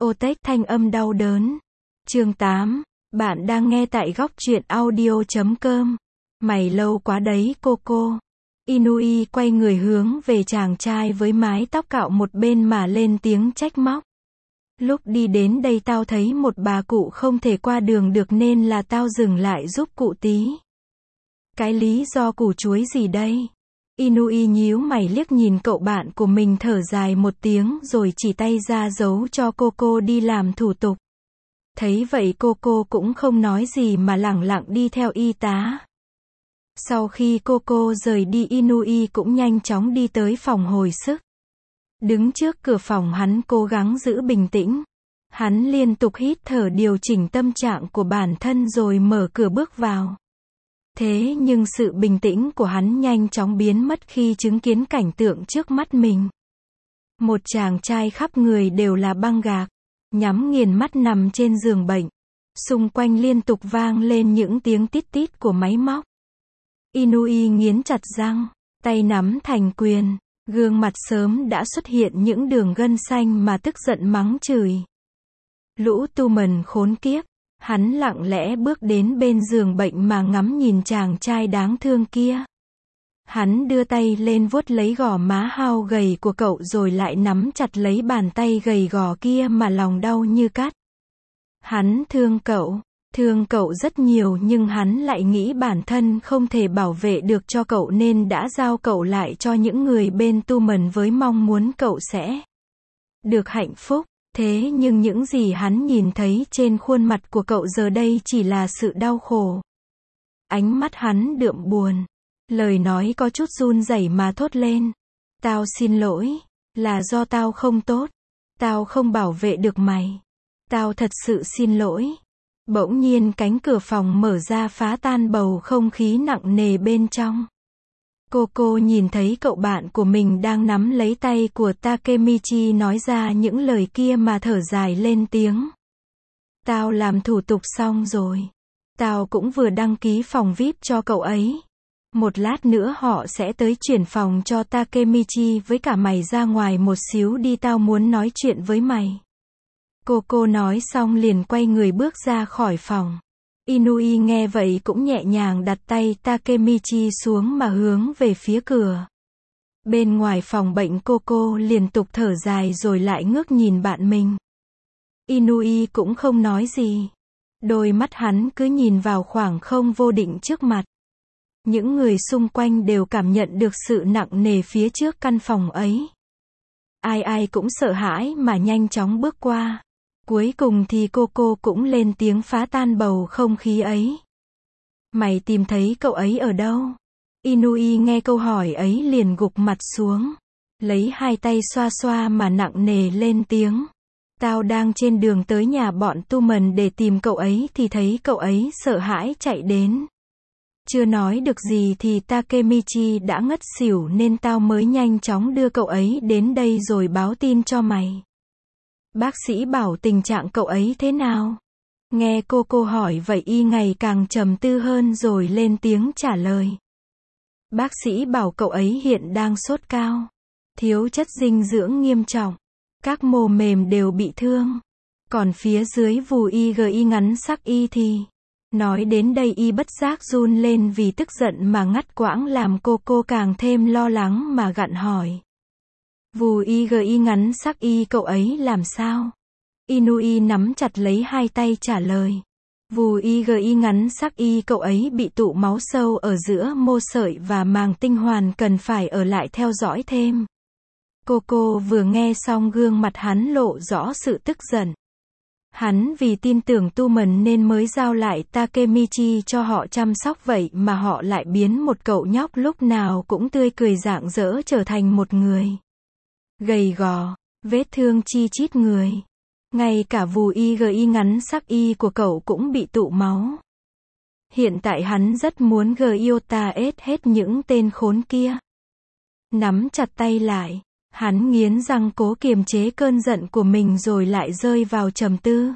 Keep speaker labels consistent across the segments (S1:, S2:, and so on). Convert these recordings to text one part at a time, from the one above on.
S1: Otech thanh âm đau đớn. Chương 8. Bạn đang nghe tại góc truyện audio.com. Mày lâu quá đấy Coco. Inui quay người hướng về chàng trai với mái tóc cạo một bên mà lên tiếng trách móc. Lúc đi đến đây tao thấy một bà cụ không thể qua đường được nên là tao dừng lại giúp cụ tí. Cái lý do củ chuối gì đây? Inui nhíu mày liếc nhìn cậu bạn của mình thở dài một tiếng rồi chỉ tay ra dấu cho Coco đi làm thủ tục. Thấy vậy Coco cũng không nói gì mà lẳng lặng đi theo y tá. Sau khi Coco rời đi Inui cũng nhanh chóng đi tới phòng hồi sức. Đứng trước cửa phòng hắn cố gắng giữ bình tĩnh. Hắn liên tục hít thở điều chỉnh tâm trạng của bản thân rồi mở cửa bước vào. Thế nhưng sự bình tĩnh của hắn nhanh chóng biến mất khi chứng kiến cảnh tượng trước mắt mình. Một chàng trai khắp người đều là băng gạc, nhắm nghiền mắt nằm trên giường bệnh. Xung quanh liên tục vang lên những tiếng tít tít của máy móc. Inui nghiến chặt răng, tay nắm thành quyền, gương mặt sớm đã xuất hiện những đường gân xanh mà tức giận mắng chửi. Lũ tu mần khốn kiếp. Hắn lặng lẽ bước đến bên giường bệnh mà ngắm nhìn chàng trai đáng thương kia. Hắn đưa tay lên vuốt lấy gò má hao gầy của cậu rồi lại nắm chặt lấy bàn tay gầy gò kia mà lòng đau như cắt. Hắn thương cậu rất nhiều nhưng hắn lại nghĩ bản thân không thể bảo vệ được cho cậu nên đã giao cậu lại cho những người bên tu mần với mong muốn cậu sẽ được hạnh phúc. Thế nhưng những gì hắn nhìn thấy trên khuôn mặt của cậu giờ đây chỉ là sự đau khổ. Ánh mắt hắn đượm buồn. Lời nói có chút run rẩy mà thốt lên. Tao xin lỗi. Là do tao không tốt. Tao không bảo vệ được mày. Tao thật sự xin lỗi. Bỗng nhiên cánh cửa phòng mở ra phá tan bầu không khí nặng nề bên trong. Coco nhìn thấy cậu bạn của mình đang nắm lấy tay của Takemichi nói ra những lời kia mà thở dài lên tiếng. Tao làm thủ tục xong rồi. Tao cũng vừa đăng ký phòng VIP cho cậu ấy. Một lát nữa họ sẽ tới chuyển phòng cho Takemichi với cả mày ra ngoài một xíu đi tao muốn nói chuyện với mày. Coco nói xong liền quay người bước ra khỏi phòng. Inui nghe vậy cũng nhẹ nhàng đặt tay Takemichi xuống mà hướng về phía cửa. Bên ngoài phòng bệnh Coco liên tục thở dài rồi lại ngước nhìn bạn mình. Inui cũng không nói gì. Đôi mắt hắn cứ nhìn vào khoảng không vô định trước mặt. Những người xung quanh đều cảm nhận được sự nặng nề phía trước căn phòng ấy. Ai cũng sợ hãi mà nhanh chóng bước qua. Cuối cùng thì Coco cũng lên tiếng phá tan bầu không khí ấy. Mày tìm thấy cậu ấy ở đâu? Inui nghe câu hỏi ấy liền gục mặt xuống. Lấy hai tay xoa xoa mà nặng nề lên tiếng. Tao đang trên đường tới nhà bọn tu mần để tìm cậu ấy thì thấy cậu ấy sợ hãi chạy đến. Chưa nói được gì thì Takemichi đã ngất xỉu nên tao mới nhanh chóng đưa cậu ấy đến đây rồi báo tin cho mày. Bác sĩ bảo tình trạng cậu ấy thế nào? Nghe Coco hỏi vậy y ngày càng trầm tư hơn rồi lên tiếng trả lời. Bác sĩ bảo cậu ấy hiện đang sốt cao. Thiếu chất dinh dưỡng nghiêm trọng. Các mô mềm đều bị thương. Còn phía dưới vù y ngắn sắc y thì... Nói đến đây y bất giác run lên vì tức giận mà ngắt quãng làm Coco càng thêm lo lắng mà gặn hỏi. Vù y ngắn sắc y cậu ấy làm sao? Inui nắm chặt lấy hai tay trả lời. Vù y ngắn sắc y cậu ấy bị tụ máu sâu ở giữa mô sợi và màng tinh hoàn cần phải ở lại theo dõi thêm. Coco vừa nghe xong gương mặt hắn lộ rõ sự tức giận. Hắn vì tin tưởng tu mần nên mới giao lại Takemichi cho họ chăm sóc vậy mà họ lại biến một cậu nhóc lúc nào cũng tươi cười rạng rỡ trở thành một người gầy gò, vết thương chi chít người. Ngay cả vù y ngắn sắc y của cậu cũng bị tụ máu. Hiện tại hắn rất muốn Gyota hết những tên khốn kia. Nắm chặt tay lại, hắn nghiến răng cố kiềm chế cơn giận của mình rồi lại rơi vào trầm tư.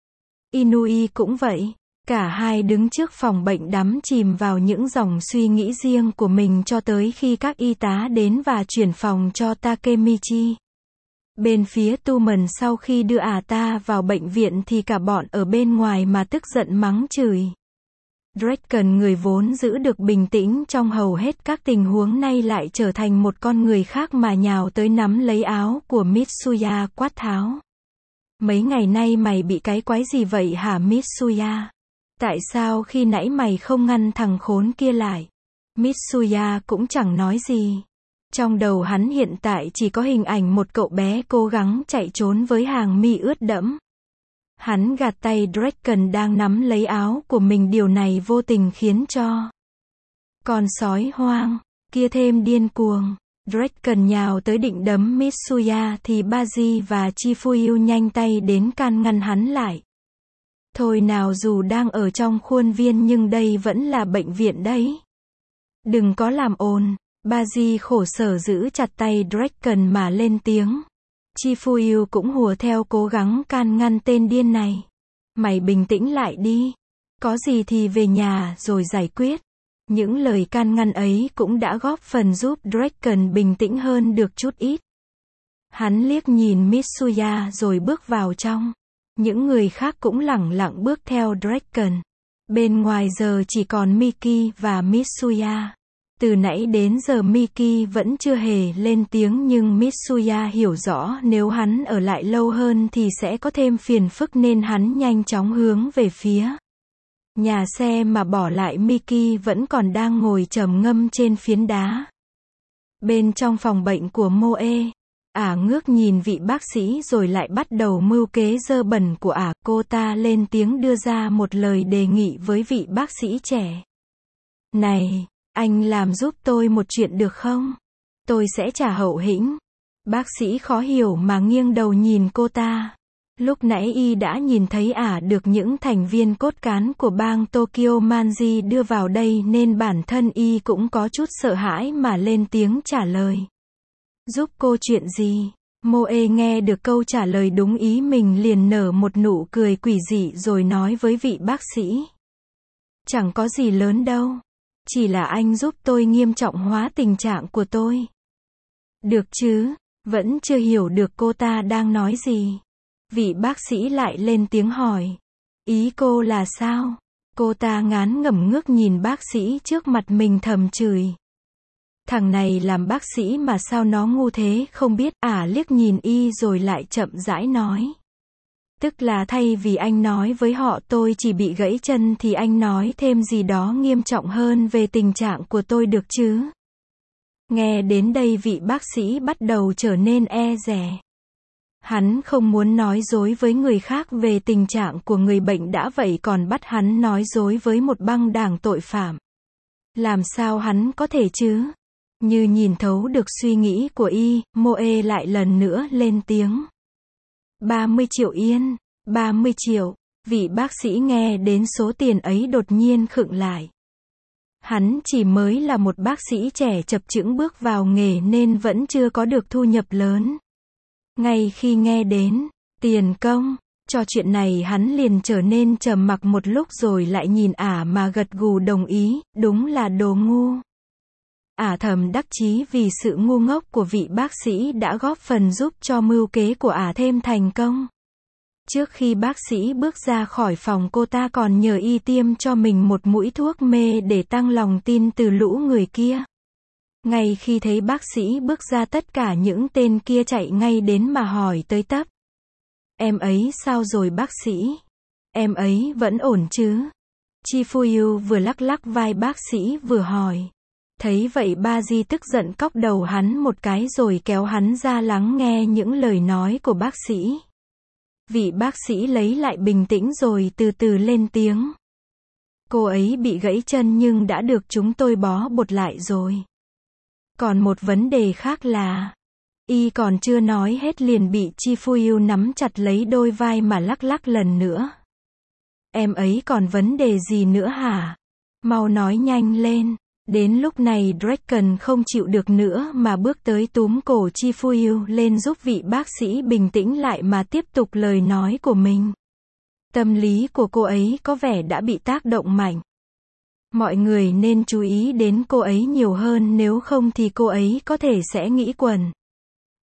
S1: Inui cũng vậy. Cả hai đứng trước phòng bệnh đắm chìm vào những dòng suy nghĩ riêng của mình cho tới khi các y tá đến và chuyển phòng cho Takemichi. Bên phía Tumen sau khi đưa ta vào bệnh viện thì cả bọn ở bên ngoài mà tức giận mắng chửi. Draken, người vốn giữ được bình tĩnh trong hầu hết các tình huống, nay lại trở thành một con người khác mà nhào tới nắm lấy áo của Mitsuya quát tháo. Mấy ngày nay mày bị cái quái gì vậy hả Mitsuya? Tại sao khi nãy mày không ngăn thằng khốn kia lại? Mitsuya cũng chẳng nói gì. Trong đầu hắn hiện tại chỉ có hình ảnh một cậu bé cố gắng chạy trốn với hàng mi ướt đẫm. Hắn gạt tay Draken đang nắm lấy áo của mình, điều này vô tình khiến cho con sói hoang kia thêm điên cuồng. Draken nhào tới định đấm Mitsuya thì Baji và Chifuyu nhanh tay đến can ngăn hắn lại. Thôi nào, dù đang ở trong khuôn viên nhưng đây vẫn là bệnh viện đấy. Đừng có làm ồn. Baji khổ sở giữ chặt tay Draken mà lên tiếng. Chifuyu cũng hùa theo cố gắng can ngăn tên điên này. Mày bình tĩnh lại đi. Có gì thì về nhà rồi giải quyết. Những lời can ngăn ấy cũng đã góp phần giúp Draken bình tĩnh hơn được chút ít. Hắn liếc nhìn Mitsuya rồi bước vào trong. Những người khác cũng lẳng lặng bước theo Draken. Bên ngoài giờ chỉ còn Miki và Mitsuya. Từ nãy đến giờ Miki vẫn chưa hề lên tiếng, nhưng Mitsuya hiểu rõ nếu hắn ở lại lâu hơn thì sẽ có thêm phiền phức nên hắn nhanh chóng hướng về phía nhà xe mà bỏ lại Miki vẫn còn đang ngồi trầm ngâm trên phiến đá. Bên trong phòng bệnh của Moe, ngước nhìn vị bác sĩ rồi lại bắt đầu mưu kế dơ bẩn của cô ta lên tiếng đưa ra một lời đề nghị với vị bác sĩ trẻ. Này, anh làm giúp tôi một chuyện được không? Tôi sẽ trả hậu hĩnh. Bác sĩ khó hiểu mà nghiêng đầu nhìn cô ta. Lúc nãy y đã nhìn thấy được những thành viên cốt cán của bang Tokyo Manji đưa vào đây nên bản thân y cũng có chút sợ hãi mà lên tiếng trả lời. Giúp cô chuyện gì? Moe nghe được câu trả lời đúng ý mình liền nở một nụ cười quỷ dị rồi nói với vị bác sĩ. Chẳng có gì lớn đâu. Chỉ là anh giúp tôi nghiêm trọng hóa tình trạng của tôi. Được chứ? Vẫn chưa hiểu được cô ta đang nói gì. Vị bác sĩ lại lên tiếng hỏi. Ý cô là sao? Cô ta ngán ngẩm ngước nhìn bác sĩ trước mặt mình thầm chửi. Thằng này làm bác sĩ mà sao nó ngu thế không biết. Liếc nhìn y rồi lại chậm rãi nói. Tức là thay vì anh nói với họ tôi chỉ bị gãy chân thì anh nói thêm gì đó nghiêm trọng hơn về tình trạng của tôi được chứ? Nghe đến đây vị bác sĩ bắt đầu trở nên e dè. Hắn không muốn nói dối với người khác về tình trạng của người bệnh đã vậy còn bắt hắn nói dối với một băng đảng tội phạm. Làm sao hắn có thể chứ? Như nhìn thấu được suy nghĩ của y, Moe lại lần nữa lên tiếng. 30 triệu yên. 30 triệu. Vị bác sĩ nghe đến số tiền ấy đột nhiên khựng lại. Hắn chỉ mới là một bác sĩ trẻ chập chững bước vào nghề nên vẫn chưa có được thu nhập lớn. Ngay khi nghe đến tiền công cho chuyện này hắn liền trở nên trầm mặc một lúc rồi lại nhìn mà gật gù đồng ý, đúng là đồ ngu. Thầm đắc chí vì sự ngu ngốc của vị bác sĩ đã góp phần giúp cho mưu kế của thêm thành công. Trước khi bác sĩ bước ra khỏi phòng cô ta còn nhờ y tiêm cho mình một mũi thuốc mê để tăng lòng tin từ lũ người kia. Ngay khi thấy bác sĩ bước ra tất cả những tên kia chạy ngay đến mà hỏi tới tấp. Em ấy sao rồi bác sĩ? Em ấy vẫn ổn chứ? Chifuyu vừa lắc lắc vai bác sĩ vừa hỏi. Thấy vậy Baji tức giận cóc đầu hắn một cái rồi kéo hắn ra lắng nghe những lời nói của bác sĩ. Vị bác sĩ lấy lại bình tĩnh rồi từ từ lên tiếng. Cô ấy bị gãy chân nhưng đã được chúng tôi bó bột lại rồi. Còn một vấn đề khác là... Y còn chưa nói hết liền bị Chifuyu nắm chặt lấy đôi vai mà lắc lắc lần nữa. Em ấy còn vấn đề gì nữa hả? Mau nói nhanh lên. Đến lúc này Draken không chịu được nữa mà bước tới túm cổ Chifuyu lên giúp vị bác sĩ bình tĩnh lại mà tiếp tục lời nói của mình. Tâm lý của cô ấy có vẻ đã bị tác động mạnh. Mọi người nên chú ý đến cô ấy nhiều hơn nếu không thì cô ấy có thể sẽ nghĩ quẩn.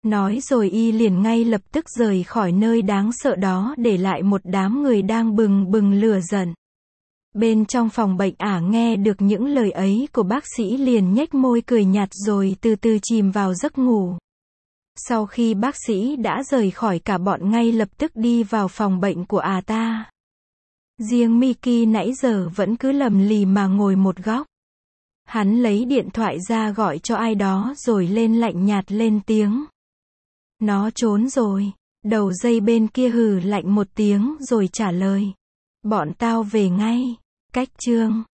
S1: Nói rồi y liền ngay lập tức rời khỏi nơi đáng sợ đó để lại một đám người đang bừng bừng lửa giận. Bên trong phòng bệnh nghe được những lời ấy của bác sĩ liền nhếch môi cười nhạt rồi từ từ chìm vào giấc ngủ. Sau khi bác sĩ đã rời khỏi cả bọn ngay lập tức đi vào phòng bệnh của ta. Riêng Miki nãy giờ vẫn cứ lầm lì mà ngồi một góc. Hắn lấy điện thoại ra gọi cho ai đó rồi lên lạnh nhạt lên tiếng. Nó trốn rồi. Đầu dây bên kia hừ lạnh một tiếng rồi trả lời. Bọn tao về ngay. Cách chương